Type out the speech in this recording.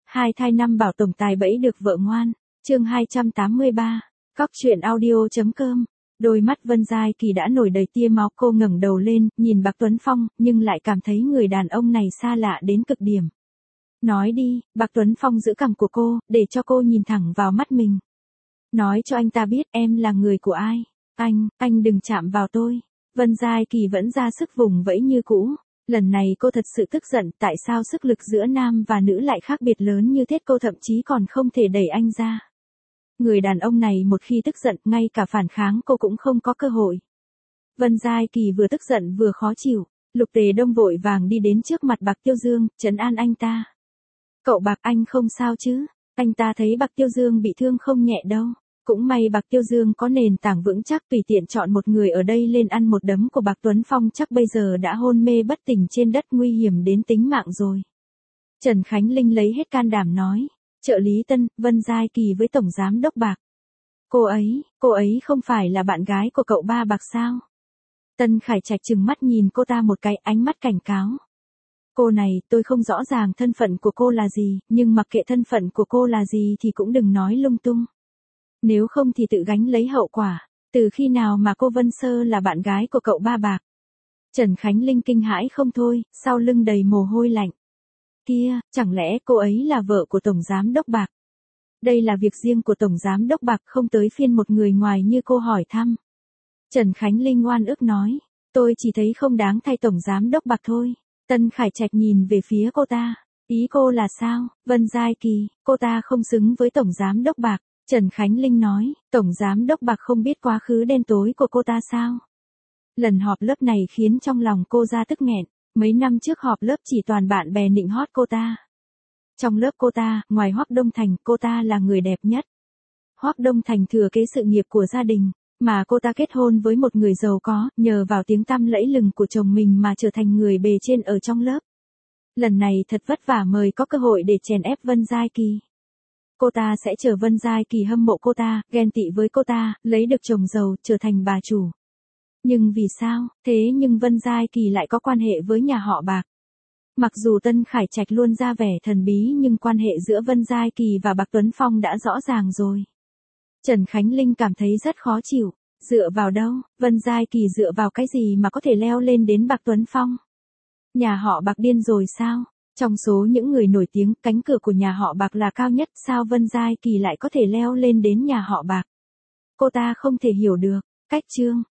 Hai thai năm bảo tổng tài bẫy được vợ ngoan. Chương 283. Cóc truyện audio.com. Đôi mắt Vân Giai Kỳ đã nổi đầy tia máu, cô ngẩng đầu lên, nhìn Bạc Tuấn Phong, nhưng lại cảm thấy người đàn ông này xa lạ đến cực điểm. Nói đi, Bạc Tuấn Phong giữ cằm của cô, để cho cô nhìn thẳng vào mắt mình. Nói cho anh ta biết em là người của ai. Anh đừng chạm vào tôi. Vân Giai Kỳ vẫn ra sức vùng vẫy như cũ. Lần này cô thật sự tức giận, tại sao sức lực giữa nam và nữ lại khác biệt lớn như thế, cô thậm chí còn không thể đẩy anh ra. Người đàn ông này một khi tức giận, ngay cả phản kháng cô cũng không có cơ hội. Vân Giai Kỳ vừa tức giận vừa khó chịu, Lục Tề Đông vội vàng đi đến trước mặt Bạc Tiêu Dương, trấn an anh ta. Cậu Bạc, anh không sao chứ? Anh ta thấy Bạc Tiêu Dương bị thương không nhẹ đâu. Cũng may Bạc Tiêu Dương có nền tảng vững chắc, tùy tiện chọn một người ở đây lên ăn một đấm của Bạc Tuấn Phong chắc bây giờ đã hôn mê bất tỉnh trên đất, nguy hiểm đến tính mạng rồi. Trần Khánh Linh lấy hết can đảm nói. Trợ lý Tân, Vân Giai Kỳ với Tổng Giám Đốc Bạc. Cô ấy không phải là bạn gái của cậu ba Bạc sao? Tân Khải Trạch trừng mắt nhìn cô ta một cái, ánh mắt cảnh cáo. Cô này, tôi không rõ ràng thân phận của cô là gì, nhưng mặc kệ thân phận của cô là gì thì cũng đừng nói lung tung. Nếu không thì tự gánh lấy hậu quả. Từ khi nào mà cô Vân Sơ là bạn gái của cậu ba Bạc? Trần Khánh Linh kinh hãi không thôi, sau lưng đầy mồ hôi lạnh. Kia, chẳng lẽ cô ấy là vợ của Tổng Giám Đốc Bạc? Đây là việc riêng của Tổng Giám Đốc Bạc, không tới phiên một người ngoài như cô hỏi thăm. Trần Khánh Linh oan ức nói, tôi chỉ thấy không đáng thay Tổng Giám Đốc Bạc thôi. Tân Khải Trạch nhìn về phía cô ta, ý cô là sao? Vân Giai Kỳ, cô ta không xứng với Tổng Giám Đốc Bạc. Trần Khánh Linh nói, Tổng Giám Đốc Bạc không biết quá khứ đen tối của cô ta sao? Lần họp lớp này khiến trong lòng cô ra tức nghẹn. Mấy năm trước họp lớp chỉ toàn bạn bè nịnh hót cô ta. Trong lớp cô ta, ngoài Hoắc Đông Thành, cô ta là người đẹp nhất. Hoắc Đông Thành thừa kế sự nghiệp của gia đình, mà cô ta kết hôn với một người giàu có, nhờ vào tiếng tăm lẫy lừng của chồng mình mà trở thành người bề trên ở trong lớp. Lần này thật vất vả mới có cơ hội để chèn ép Vân Giai Kỳ. Cô ta sẽ chờ Vân Giai Kỳ hâm mộ cô ta, ghen tị với cô ta, lấy được chồng giàu, trở thành bà chủ. Nhưng vì sao, thế nhưng Vân Giai Kỳ lại có quan hệ với nhà họ Bạc. Mặc dù Tân Khải Trạch luôn ra vẻ thần bí nhưng quan hệ giữa Vân Giai Kỳ và Bạc Tuấn Phong đã rõ ràng rồi. Trần Khánh Linh cảm thấy rất khó chịu. Dựa vào đâu, Vân Giai Kỳ dựa vào cái gì mà có thể leo lên đến Bạc Tuấn Phong? Nhà họ Bạc điên rồi sao? Trong số những người nổi tiếng, cánh cửa của nhà họ Bạc là cao nhất, sao Vân Giai Kỳ lại có thể leo lên đến nhà họ Bạc? Cô ta không thể hiểu được. Cách chương